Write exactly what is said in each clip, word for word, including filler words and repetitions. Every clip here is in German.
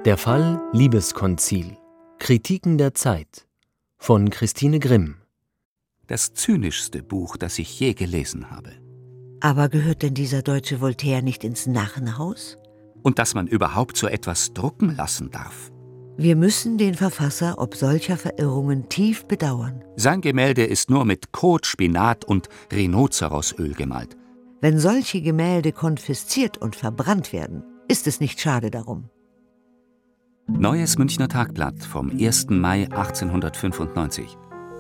Der Fall Liebeskonzil. Kritiken der Zeit von Christine Grimm. Das zynischste Buch, das ich je gelesen habe. Aber gehört denn dieser deutsche Voltaire nicht ins Narrenhaus? Und dass man überhaupt so etwas drucken lassen darf. Wir müssen den Verfasser ob solcher Verirrungen tief bedauern. Sein Gemälde ist nur mit Kot, Spinat und Rhinozerosöl gemalt. Wenn solche Gemälde konfisziert und verbrannt werden, ist es nicht schade darum. Neues Münchner Tagblatt vom ersten Mai achtzehnhundertfünfundneunzig.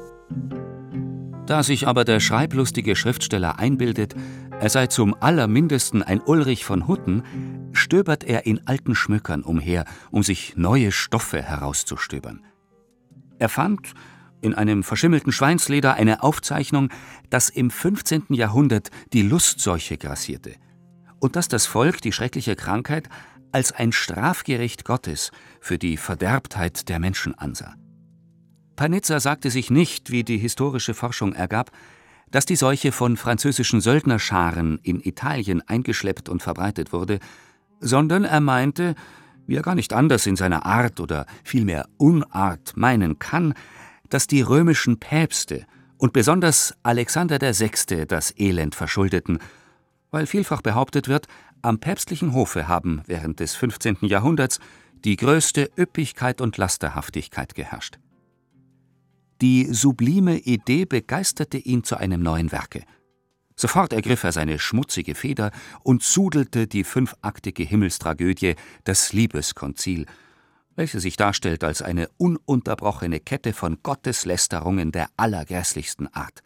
Da sich aber der schreiblustige Schriftsteller einbildet, er sei zum allermindesten ein Ulrich von Hutten, stöbert er in alten Schmückern umher, um sich neue Stoffe herauszustöbern. Er fand in einem verschimmelten Schweinsleder eine Aufzeichnung, dass im fünfzehnten Jahrhundert die Lustseuche grassierte und dass das Volk die schreckliche Krankheit als ein Strafgericht Gottes für die Verderbtheit der Menschen ansah. Panizza sagte sich nicht, wie die historische Forschung ergab, dass die Seuche von französischen Söldnerscharen in Italien eingeschleppt und verbreitet wurde, sondern er meinte, wie er gar nicht anders in seiner Art oder vielmehr Unart meinen kann, dass die römischen Päpste und besonders Alexander der Sechste das Elend verschuldeten, weil vielfach behauptet wird, am päpstlichen Hofe haben während des fünfzehnten Jahrhunderts die größte Üppigkeit und Lasterhaftigkeit geherrscht. Die sublime Idee begeisterte ihn zu einem neuen Werke. Sofort ergriff er seine schmutzige Feder und sudelte die fünfaktige Himmelstragödie »Das Liebeskonzil«, welche sich darstellt als eine ununterbrochene Kette von Gotteslästerungen der allergrässlichsten Art.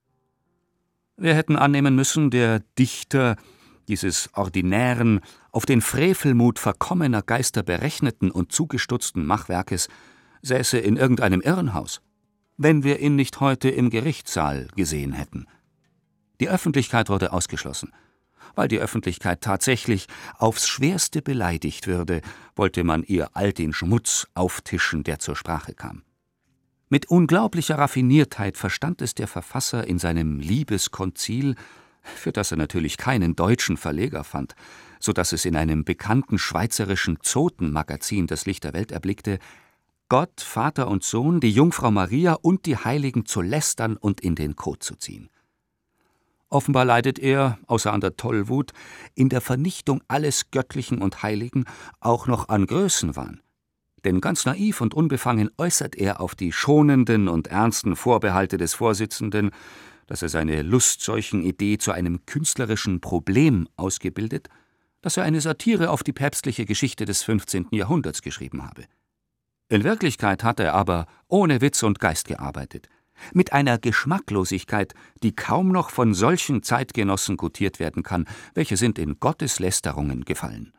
Wir hätten annehmen müssen, der Dichter dieses ordinären, auf den Frevelmut verkommener Geister berechneten und zugestutzten Machwerkes säße in irgendeinem Irrenhaus, wenn wir ihn nicht heute im Gerichtssaal gesehen hätten. Die Öffentlichkeit wurde ausgeschlossen. Weil die Öffentlichkeit tatsächlich aufs Schwerste beleidigt würde, wollte man ihr all den Schmutz auftischen, der zur Sprache kam. Mit unglaublicher Raffiniertheit verstand es der Verfasser in seinem Liebeskonzil, für das er natürlich keinen deutschen Verleger fand, so dass es in einem bekannten schweizerischen Zotenmagazin das Licht der Welt erblickte, Gott, Vater und Sohn, die Jungfrau Maria und die Heiligen zu lästern und in den Kot zu ziehen. Offenbar leidet er, außer an der Tollwut, in der Vernichtung alles Göttlichen und Heiligen auch noch an Größenwahn. Denn ganz naiv und unbefangen äußert er auf die schonenden und ernsten Vorbehalte des Vorsitzenden, dass er seine Lustseuchen-Idee zu einem künstlerischen Problem ausgebildet, dass er eine Satire auf die päpstliche Geschichte des fünfzehnten Jahrhunderts geschrieben habe. In Wirklichkeit hat er aber ohne Witz und Geist gearbeitet, mit einer Geschmacklosigkeit, die kaum noch von solchen Zeitgenossen gutiert werden kann, welche sind in Gotteslästerungen gefallen.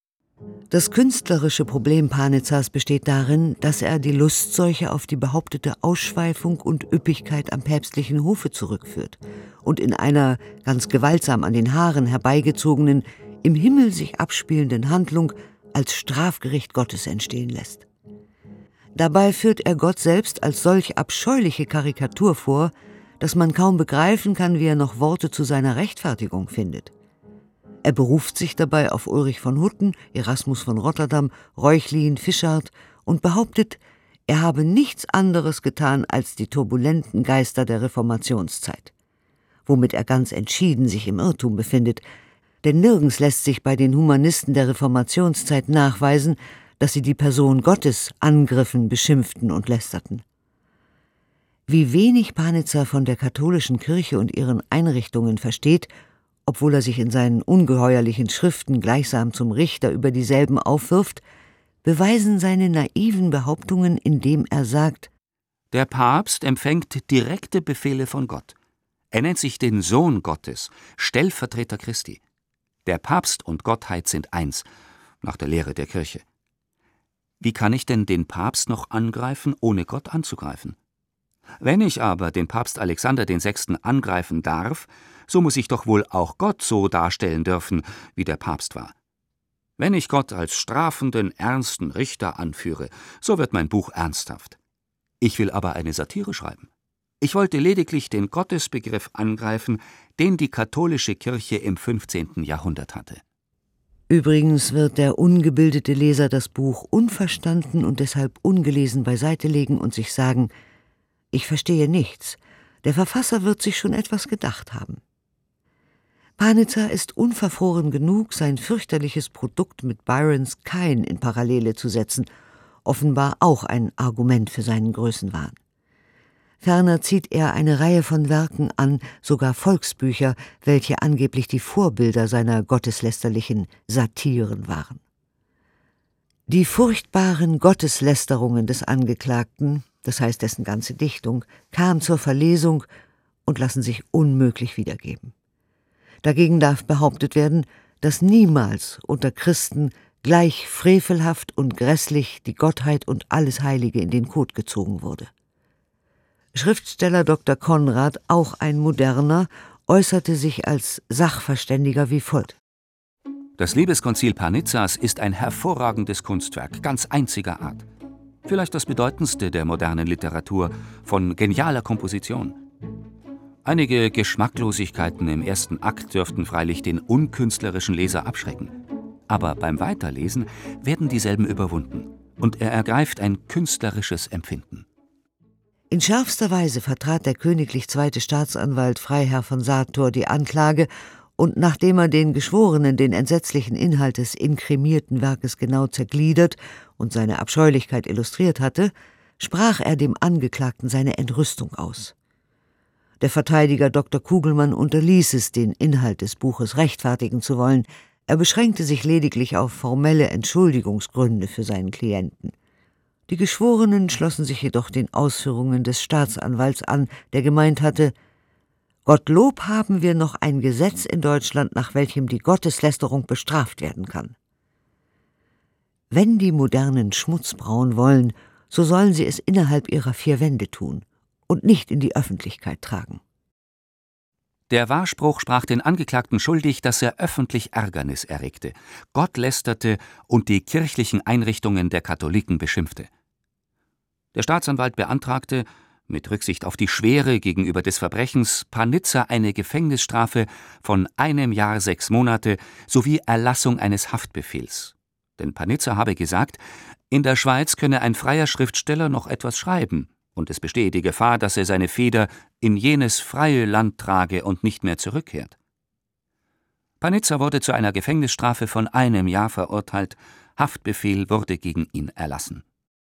Das künstlerische Problem Panizzas besteht darin, dass er die Lustseuche auf die behauptete Ausschweifung und Üppigkeit am päpstlichen Hofe zurückführt und in einer ganz gewaltsam an den Haaren herbeigezogenen, im Himmel sich abspielenden Handlung als Strafgericht Gottes entstehen lässt. Dabei führt er Gott selbst als solch abscheuliche Karikatur vor, dass man kaum begreifen kann, wie er noch Worte zu seiner Rechtfertigung findet. Er beruft sich dabei auf Ulrich von Hutten, Erasmus von Rotterdam, Reuchlin, Fischart und behauptet, er habe nichts anderes getan als die turbulenten Geister der Reformationszeit, womit er ganz entschieden sich im Irrtum befindet, denn nirgends lässt sich bei den Humanisten der Reformationszeit nachweisen, dass sie die Person Gottes angriffen, beschimpften und lästerten. Wie wenig Panizza von der katholischen Kirche und ihren Einrichtungen versteht, obwohl er sich in seinen ungeheuerlichen Schriften gleichsam zum Richter über dieselben aufwirft, beweisen seine naiven Behauptungen, indem er sagt: Der Papst empfängt direkte Befehle von Gott. Er nennt sich den Sohn Gottes, Stellvertreter Christi. Der Papst und Gottheit sind eins, nach der Lehre der Kirche. Wie kann ich denn den Papst noch angreifen, ohne Gott anzugreifen? Wenn ich aber den Papst Alexander den Sechsten angreifen darf, so muss ich doch wohl auch Gott so darstellen dürfen, wie der Papst war. Wenn ich Gott als strafenden, ernsten Richter anführe, so wird mein Buch ernsthaft. Ich will aber eine Satire schreiben. Ich wollte lediglich den Gottesbegriff angreifen, den die katholische Kirche im fünfzehnten Jahrhundert hatte. Übrigens wird der ungebildete Leser das Buch unverstanden und deshalb ungelesen beiseite legen und sich sagen: Ich verstehe nichts, der Verfasser wird sich schon etwas gedacht haben. Panizza ist unverfroren genug, sein fürchterliches Produkt mit Byrons Kain in Parallele zu setzen, offenbar auch ein Argument für seinen Größenwahn. Ferner zieht er eine Reihe von Werken an, sogar Volksbücher, welche angeblich die Vorbilder seiner gotteslästerlichen Satiren waren. Die furchtbaren Gotteslästerungen des Angeklagten, das heißt dessen ganze Dichtung, kam zur Verlesung und lassen sich unmöglich wiedergeben. Dagegen darf behauptet werden, dass niemals unter Christen gleich frevelhaft und grässlich die Gottheit und alles Heilige in den Kot gezogen wurde. Schriftsteller Doktor Konrad, auch ein Moderner, äußerte sich als Sachverständiger wie folgt: Das Liebeskonzil Panizzas ist ein hervorragendes Kunstwerk, ganz einziger Art. Vielleicht das bedeutendste der modernen Literatur, von genialer Komposition. Einige Geschmacklosigkeiten im ersten Akt dürften freilich den unkünstlerischen Leser abschrecken. Aber beim Weiterlesen werden dieselben überwunden und er ergreift ein künstlerisches Empfinden. In schärfster Weise vertrat der königlich zweite Staatsanwalt Freiherr von Sator die Anklage, und nachdem er den Geschworenen den entsetzlichen Inhalt des inkrimierten Werkes genau zergliedert und seine Abscheulichkeit illustriert hatte, sprach er dem Angeklagten seine Entrüstung aus. Der Verteidiger Doktor Kugelmann unterließ es, den Inhalt des Buches rechtfertigen zu wollen. Er beschränkte sich lediglich auf formelle Entschuldigungsgründe für seinen Klienten. Die Geschworenen schlossen sich jedoch den Ausführungen des Staatsanwalts an, der gemeint hatte: Gottlob haben wir noch ein Gesetz in Deutschland, nach welchem die Gotteslästerung bestraft werden kann. Wenn die Modernen Schmutz brauen wollen, so sollen sie es innerhalb ihrer vier Wände tun und nicht in die Öffentlichkeit tragen. Der Wahrspruch sprach den Angeklagten schuldig, dass er öffentlich Ärgernis erregte, Gott lästerte und die kirchlichen Einrichtungen der Katholiken beschimpfte. Der Staatsanwalt beantragte, mit Rücksicht auf die Schwere gegenüber des Verbrechens, Panizza eine Gefängnisstrafe von einem Jahr sechs Monate sowie Erlassung eines Haftbefehls. Denn Panizza habe gesagt, in der Schweiz könne ein freier Schriftsteller noch etwas schreiben, und es bestehe die Gefahr, dass er seine Feder in jenes freie Land trage und nicht mehr zurückkehrt. Panizza wurde zu einer Gefängnisstrafe von einem Jahr verurteilt, Haftbefehl wurde gegen ihn erlassen.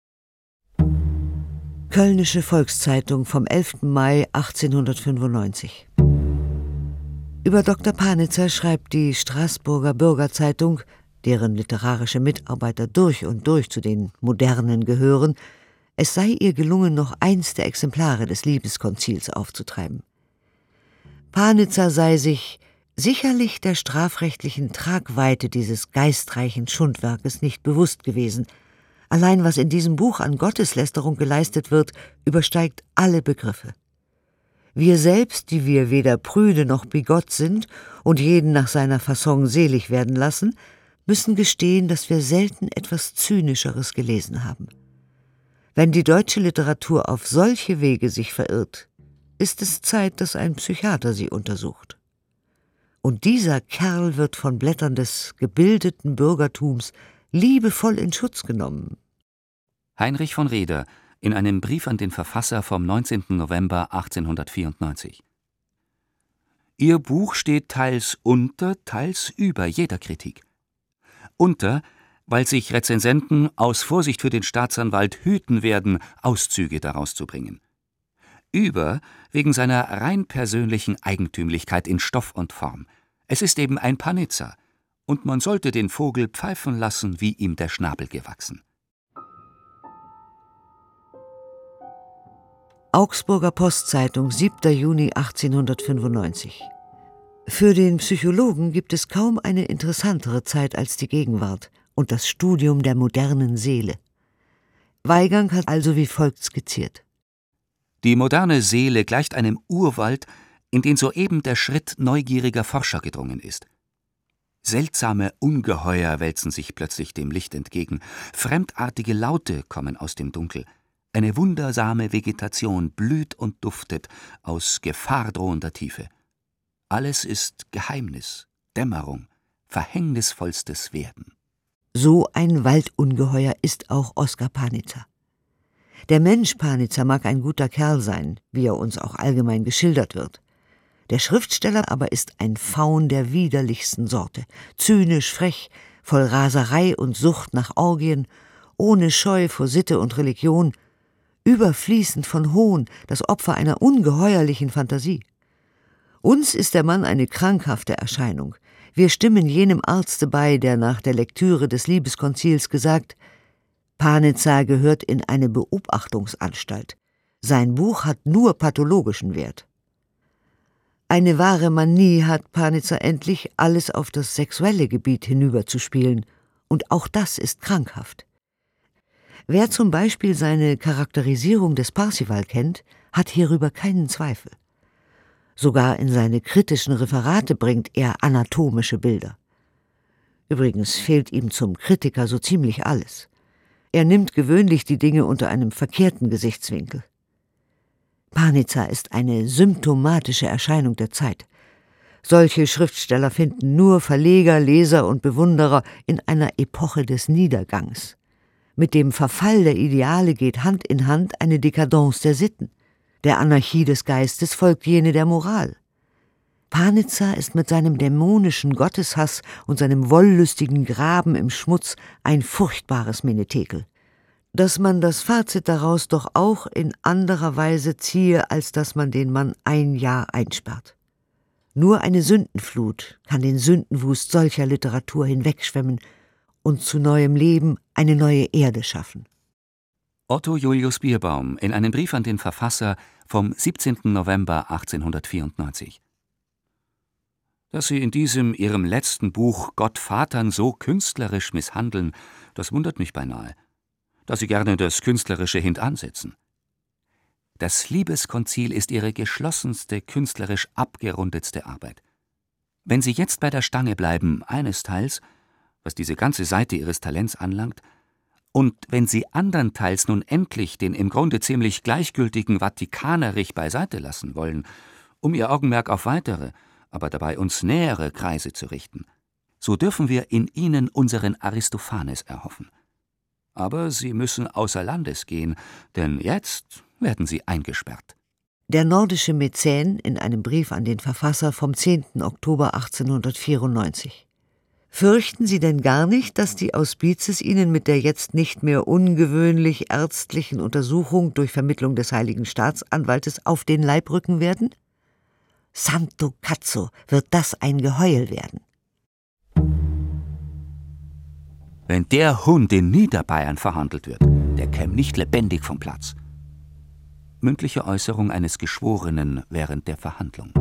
Kölnische Volkszeitung vom elften Mai achtzehnhundertfünfundneunzig. Über Doktor Panizza schreibt die Straßburger Bürgerzeitung, deren literarische Mitarbeiter durch und durch zu den Modernen gehören, es sei ihr gelungen, noch eins der Exemplare des Liebeskonzils aufzutreiben. Panizza sei sich sicherlich der strafrechtlichen Tragweite dieses geistreichen Schundwerkes nicht bewusst gewesen. Allein was in diesem Buch an Gotteslästerung geleistet wird, übersteigt alle Begriffe. Wir selbst, die wir weder prüde noch bigott sind und jeden nach seiner Fasson selig werden lassen, müssen gestehen, dass wir selten etwas Zynischeres gelesen haben. Wenn die deutsche Literatur auf solche Wege sich verirrt, ist es Zeit, dass ein Psychiater sie untersucht. Und dieser Kerl wird von Blättern des gebildeten Bürgertums liebevoll in Schutz genommen. Heinrich von Reder in einem Brief an den Verfasser vom neunzehnten November achtzehnhundertvierundneunzig. Ihr Buch steht teils unter, teils über jeder Kritik. Unter, weil sich Rezensenten aus Vorsicht für den Staatsanwalt hüten werden, Auszüge daraus zu bringen. Über, wegen seiner rein persönlichen Eigentümlichkeit in Stoff und Form. Es ist eben ein Panizza, und man sollte den Vogel pfeifen lassen, wie ihm der Schnabel gewachsen. Augsburger Postzeitung, siebter Juni achtzehnhundertfünfundneunzig. Für den Psychologen gibt es kaum eine interessantere Zeit als die Gegenwart und das Studium der modernen Seele. Weigang hat also wie folgt skizziert: Die moderne Seele gleicht einem Urwald, in den soeben der Schritt neugieriger Forscher gedrungen ist. Seltsame Ungeheuer wälzen sich plötzlich dem Licht entgegen, fremdartige Laute kommen aus dem Dunkel, eine wundersame Vegetation blüht und duftet aus gefahrdrohender Tiefe. Alles ist Geheimnis, Dämmerung, verhängnisvollstes Werden. So ein Waldungeheuer ist auch Oskar Panizza. Der Mensch Panizza mag ein guter Kerl sein, wie er uns auch allgemein geschildert wird. Der Schriftsteller aber ist ein Faun der widerlichsten Sorte, zynisch frech, voll Raserei und Sucht nach Orgien, ohne Scheu vor Sitte und Religion, überfließend von Hohn, das Opfer einer ungeheuerlichen Fantasie. Uns ist der Mann eine krankhafte Erscheinung. Wir stimmen jenem Arzte bei, der nach der Lektüre des Liebeskonzils gesagt: Panizza gehört in eine Beobachtungsanstalt. Sein Buch hat nur pathologischen Wert. Eine wahre Manie hat Panizza endlich, alles auf das sexuelle Gebiet hinüberzuspielen, und auch das ist krankhaft. Wer zum Beispiel seine Charakterisierung des Parzival kennt, hat hierüber keinen Zweifel. Sogar in seine kritischen Referate bringt er anatomische Bilder. Übrigens fehlt ihm zum Kritiker so ziemlich alles. Er nimmt gewöhnlich die Dinge unter einem verkehrten Gesichtswinkel. Panizza ist eine symptomatische Erscheinung der Zeit. Solche Schriftsteller finden nur Verleger, Leser und Bewunderer in einer Epoche des Niedergangs. Mit dem Verfall der Ideale geht Hand in Hand eine Dekadence der Sitten. Der Anarchie des Geistes folgt jene der Moral. Panizza ist mit seinem dämonischen Gotteshass und seinem wollüstigen Graben im Schmutz ein furchtbares Menetekel. Dass man das Fazit daraus doch auch in anderer Weise ziehe, als dass man den Mann ein Jahr einsperrt. Nur eine Sündenflut kann den Sündenwust solcher Literatur hinwegschwemmen und zu neuem Leben eine neue Erde schaffen. Otto Julius Bierbaum in einem Brief an den Verfasser vom siebzehnten November achtzehnhundertvierundneunzig. Dass Sie in diesem Ihrem letzten Buch Gott Vatern so künstlerisch misshandeln, das wundert mich beinahe. Dass Sie gerne das Künstlerische hintansetzen. Das Liebeskonzil ist Ihre geschlossenste, künstlerisch abgerundetste Arbeit. Wenn Sie jetzt bei der Stange bleiben, einesteils, was diese ganze Seite Ihres Talents anlangt, und wenn Sie andernteils nun endlich den im Grunde ziemlich gleichgültigen Vatikanerich beiseite lassen wollen, um Ihr Augenmerk auf weitere, aber dabei uns nähere Kreise zu richten, so dürfen wir in Ihnen unseren Aristophanes erhoffen. Aber Sie müssen außer Landes gehen, denn jetzt werden Sie eingesperrt. Der nordische Mäzen in einem Brief an den Verfasser vom zehnten Oktober achtzehnhundertvierundneunzig. Fürchten Sie denn gar nicht, dass die Auspices Ihnen mit der jetzt nicht mehr ungewöhnlich ärztlichen Untersuchung durch Vermittlung des heiligen Staatsanwaltes auf den Leib rücken werden? Santo Cazzo, wird das ein Geheul werden. Wenn der Hund in Niederbayern verhandelt wird, der käme nicht lebendig vom Platz. Mündliche Äußerung eines Geschworenen während der Verhandlung.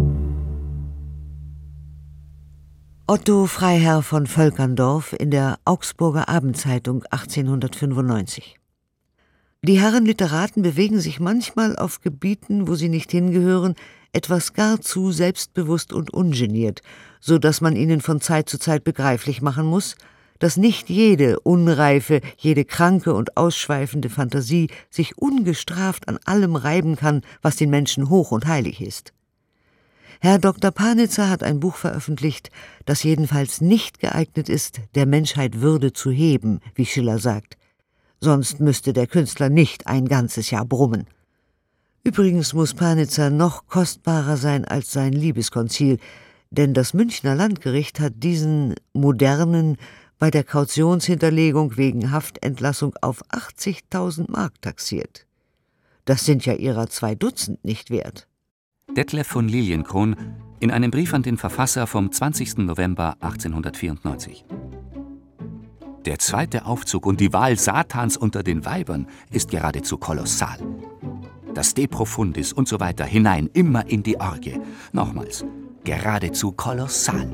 Otto Freiherr von Völkerndorf in der Augsburger Abendzeitung achtzehnhundertfünfundneunzig. Die Herren Literaten bewegen sich manchmal auf Gebieten, wo sie nicht hingehören, etwas gar zu selbstbewusst und ungeniert, so dass man ihnen von Zeit zu Zeit begreiflich machen muss, dass nicht jede unreife, jede kranke und ausschweifende Fantasie sich ungestraft an allem reiben kann, was den Menschen hoch und heilig ist. Herr Doktor Panizza hat ein Buch veröffentlicht, das jedenfalls nicht geeignet ist, der Menschheit Würde zu heben, wie Schiller sagt. Sonst müsste der Künstler nicht ein ganzes Jahr brummen. Übrigens muss Panizza noch kostbarer sein als sein Liebeskonzil, denn das Münchner Landgericht hat diesen modernen bei der Kautionshinterlegung wegen Haftentlassung auf achtzigtausend Mark taxiert. Das sind ja ihrer zwei Dutzend nicht wert. Detlef von Lilienkron in einem Brief an den Verfasser vom zwanzigsten November achtzehnhundertvierundneunzig. Der zweite Aufzug und die Wahl Satans unter den Weibern ist geradezu kolossal. Das De Profundis und so weiter hinein, immer in die Orgie. Nochmals, geradezu kolossal.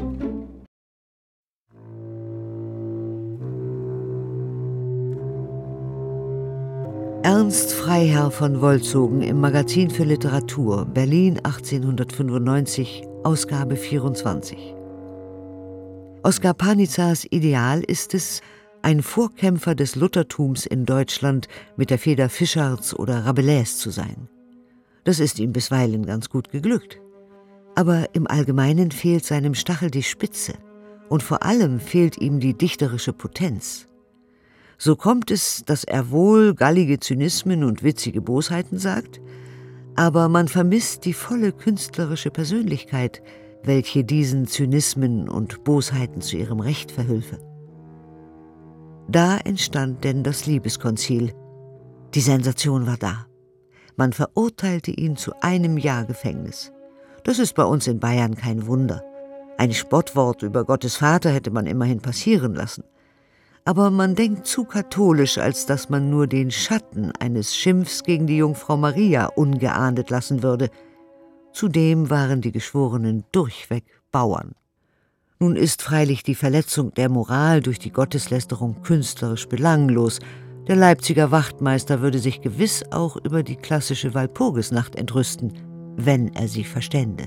Ernst Freiherr von Wolzogen im Magazin für Literatur, Berlin achtzehnhundertfünfundneunzig, Ausgabe vierundzwanzig. Oskar Panizzas Ideal ist es, ein Vorkämpfer des Luthertums in Deutschland mit der Feder Fischarts oder Rabelais zu sein. Das ist ihm bisweilen ganz gut geglückt. Aber im Allgemeinen fehlt seinem Stachel die Spitze Und vor allem fehlt ihm die dichterische Potenz. So kommt es, dass er wohl gallige Zynismen und witzige Bosheiten sagt, aber man vermisst die volle künstlerische Persönlichkeit, welche diesen Zynismen und Bosheiten zu ihrem Recht verhülfe. Da entstand denn das Liebeskonzil. Die Sensation war da. Man verurteilte ihn zu einem Jahr Gefängnis. Das ist bei uns in Bayern kein Wunder. Ein Spottwort über Gottes Vater hätte man immerhin passieren lassen. Aber man denkt zu katholisch, als dass man nur den Schatten eines Schimpfs gegen die Jungfrau Maria ungeahndet lassen würde. Zudem waren die Geschworenen durchweg Bauern. Nun ist freilich die Verletzung der Moral durch die Gotteslästerung künstlerisch belanglos. Der Leipziger Wachtmeister würde sich gewiss auch über die klassische Walpurgisnacht entrüsten, wenn er sie verstände.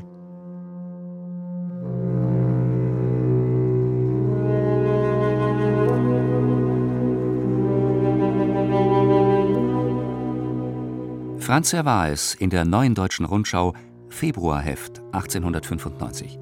Franz Servaes in der Neuen Deutschen Rundschau, Februarheft achtzehnhundertfünfundneunzig.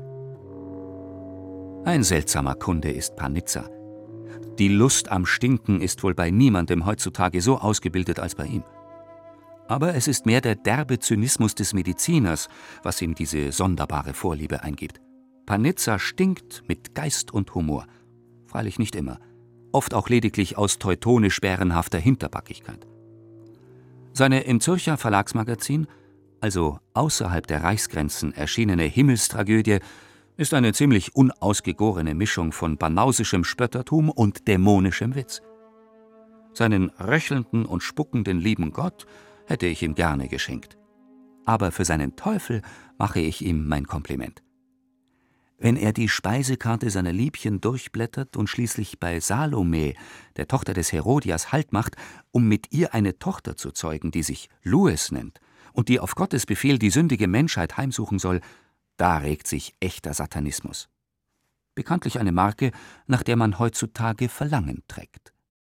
Ein seltsamer Kunde ist Panizza. Die Lust am Stinken ist wohl bei niemandem heutzutage so ausgebildet als bei ihm. Aber es ist mehr der derbe Zynismus des Mediziners, was ihm diese sonderbare Vorliebe eingibt. Panizza stinkt mit Geist und Humor. Freilich nicht immer. Oft auch lediglich aus teutonisch-bärenhafter Hinterbackigkeit. Seine im Zürcher Verlagsmagazin, also außerhalb der Reichsgrenzen erschienene Himmelstragödie, ist eine ziemlich unausgegorene Mischung von banausischem Spöttertum und dämonischem Witz. Seinen röchelnden und spuckenden lieben Gott hätte ich ihm gerne geschenkt. Aber für seinen Teufel mache ich ihm mein Kompliment. Wenn er die Speisekarte seiner Liebchen durchblättert und schließlich bei Salome, der Tochter des Herodias, Halt macht, um mit ihr eine Tochter zu zeugen, die sich Louis nennt und die auf Gottes Befehl die sündige Menschheit heimsuchen soll, da regt sich echter Satanismus. Bekanntlich eine Marke, nach der man heutzutage Verlangen trägt.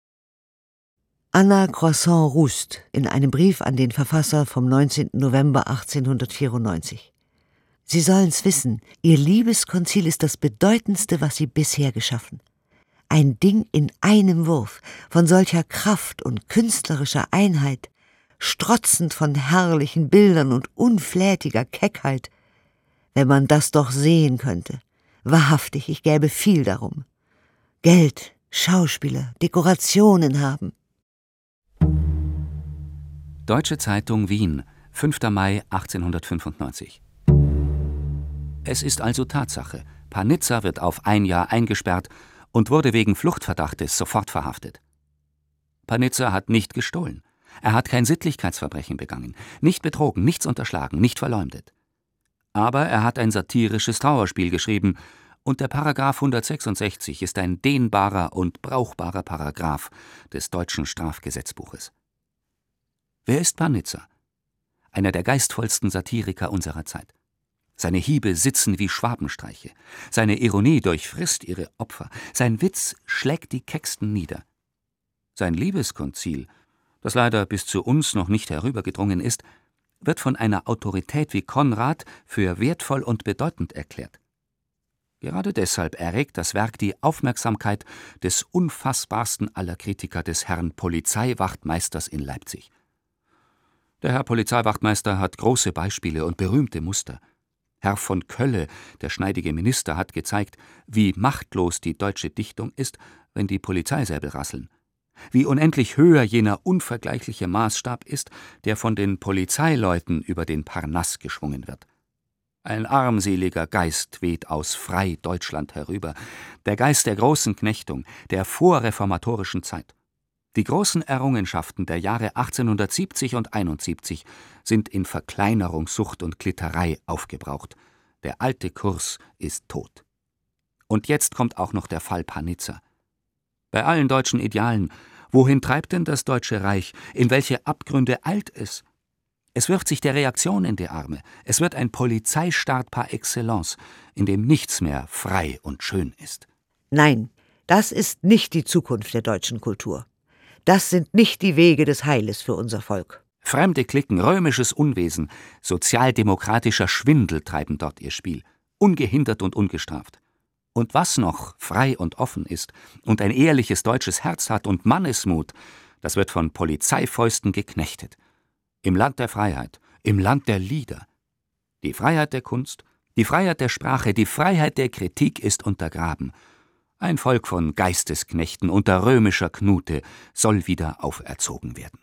Anna Croissant-Rust in einem Brief an den Verfasser vom neunzehnten November achtzehnhundertvierundneunzig. Sie sollen's wissen, Ihr Liebeskonzil ist das Bedeutendste, was Sie bisher geschaffen. Ein Ding in einem Wurf, von solcher Kraft und künstlerischer Einheit, strotzend von herrlichen Bildern und unflätiger Keckheit. Wenn man das doch sehen könnte. Wahrhaftig, ich gäbe viel darum. Geld, Schauspieler, Dekorationen haben. Deutsche Zeitung Wien, fünfter Mai achtzehnhundertfünfundneunzig. Es ist also Tatsache, Panizza wird auf ein Jahr eingesperrt und wurde wegen Fluchtverdachtes sofort verhaftet. Panizza hat nicht gestohlen, er hat kein Sittlichkeitsverbrechen begangen, nicht betrogen, nichts unterschlagen, nicht verleumdet. Aber er hat ein satirisches Trauerspiel geschrieben und der Paragraph hundertsechsundsechzig ist ein dehnbarer und brauchbarer Paragraph des deutschen Strafgesetzbuches. Wer ist Panizza? Einer der geistvollsten Satiriker unserer Zeit. Seine Hiebe sitzen wie Schwabenstreiche, seine Ironie durchfrisst ihre Opfer, sein Witz schlägt die Kecksten nieder. Sein Liebeskonzil, das leider bis zu uns noch nicht herübergedrungen ist, wird von einer Autorität wie Konrad für wertvoll und bedeutend erklärt. Gerade deshalb erregt das Werk die Aufmerksamkeit des unfassbarsten aller Kritiker, des Herrn Polizeiwachtmeisters in Leipzig. Der Herr Polizeiwachtmeister hat große Beispiele und berühmte Muster. Herr von Kölle, der schneidige Minister, hat gezeigt, wie machtlos die deutsche Dichtung ist, wenn die Polizeisäbel rasseln. Wie unendlich höher jener unvergleichliche Maßstab ist, der von den Polizeileuten über den Parnass geschwungen wird. Ein armseliger Geist weht aus Frei-Deutschland herüber, der Geist der großen Knechtung, der vorreformatorischen Zeit. Die großen Errungenschaften der Jahre achtzehnhundertsiebzig und einundsiebzig sind in Verkleinerungssucht und Klitterei aufgebraucht. Der alte Kurs ist tot. Und jetzt kommt auch noch der Fall Panizza. Bei allen deutschen Idealen, wohin treibt denn das Deutsche Reich? In welche Abgründe eilt es? Es wirft sich der Reaktion in die Arme. Es wird ein Polizeistaat par excellence, in dem nichts mehr frei und schön ist. Nein, das ist nicht die Zukunft der deutschen Kultur. Das sind nicht die Wege des Heiles für unser Volk. Fremde Cliquen, römisches Unwesen, sozialdemokratischer Schwindel treiben dort ihr Spiel, ungehindert und ungestraft. Und was noch frei und offen ist und ein ehrliches deutsches Herz hat und Mannesmut, das wird von Polizeifäusten geknechtet. Im Land der Freiheit, im Land der Lieder. Die Freiheit der Kunst, die Freiheit der Sprache, die Freiheit der Kritik ist untergraben. Ein Volk von Geistesknechten unter römischer Knute soll wieder auferzogen werden.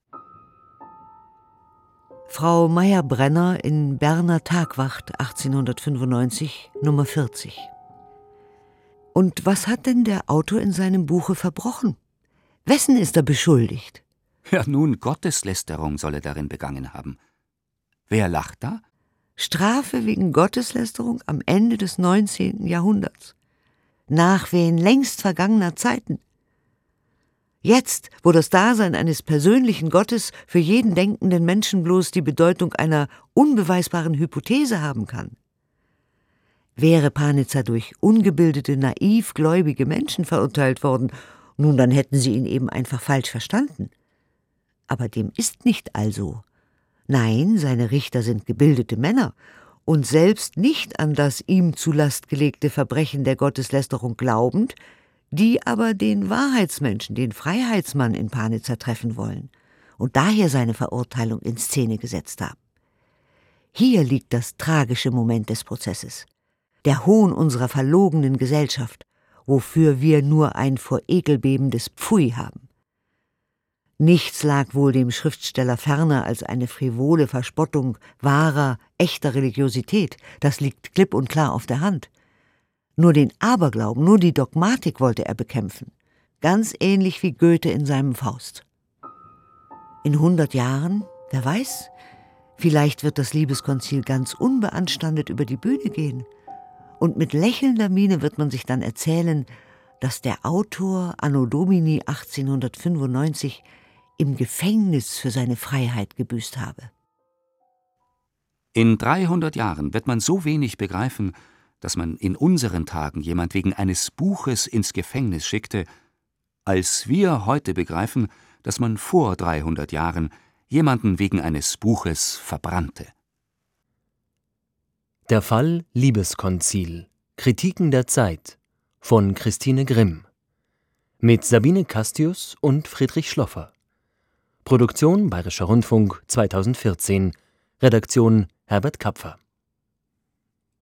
Frau Meyer-Brenner in Berner Tagwacht achtzehnhundertfünfundneunzig, Nummer vierzig. Und was hat denn der Autor in seinem Buche verbrochen? Wessen ist er beschuldigt? Ja, nun, Gotteslästerung soll er darin begangen haben. Wer lacht da? Strafe wegen Gotteslästerung am Ende des neunzehnten Jahrhunderts. Nachwehen längst vergangener Zeiten. Jetzt, wo das Dasein eines persönlichen Gottes für jeden denkenden Menschen bloß die Bedeutung einer unbeweisbaren Hypothese haben kann. Wäre Panizza durch ungebildete, naiv gläubige Menschen verurteilt worden, nun, dann hätten sie ihn eben einfach falsch verstanden. Aber dem ist nicht also. Nein, seine Richter sind gebildete Männer und selbst nicht an das ihm zu Last gelegte Verbrechen der Gotteslästerung glaubend, die aber den Wahrheitsmenschen, den Freiheitsmann in Panizza treffen wollen und daher seine Verurteilung in Szene gesetzt haben. Hier liegt das tragische Moment des Prozesses, der Hohn unserer verlogenen Gesellschaft, wofür wir nur ein vor Ekel bebendes Pfui haben. Nichts lag wohl dem Schriftsteller ferner als eine frivole Verspottung wahrer, echter Religiosität, das liegt klipp und klar auf der Hand. Nur den Aberglauben, nur die Dogmatik wollte er bekämpfen, ganz ähnlich wie Goethe in seinem Faust. In hundert Jahren, wer weiß, vielleicht wird das Liebeskonzil ganz unbeanstandet über die Bühne gehen, und mit lächelnder Miene wird man sich dann erzählen, dass der Autor Anno Domini achtzehnhundertfünfundneunzig im Gefängnis für seine Freiheit gebüßt habe. In dreihundert Jahren wird man so wenig begreifen, dass man in unseren Tagen jemand wegen eines Buches ins Gefängnis schickte, als wir heute begreifen, dass man vor dreihundert Jahren jemanden wegen eines Buches verbrannte. Der Fall Liebeskonzil. Kritiken der Zeit von Christine Grimm. Mit Sabine Castius und Friedrich Schloffer. Produktion Bayerischer Rundfunk zweitausendvierzehn. Redaktion Herbert Kapfer.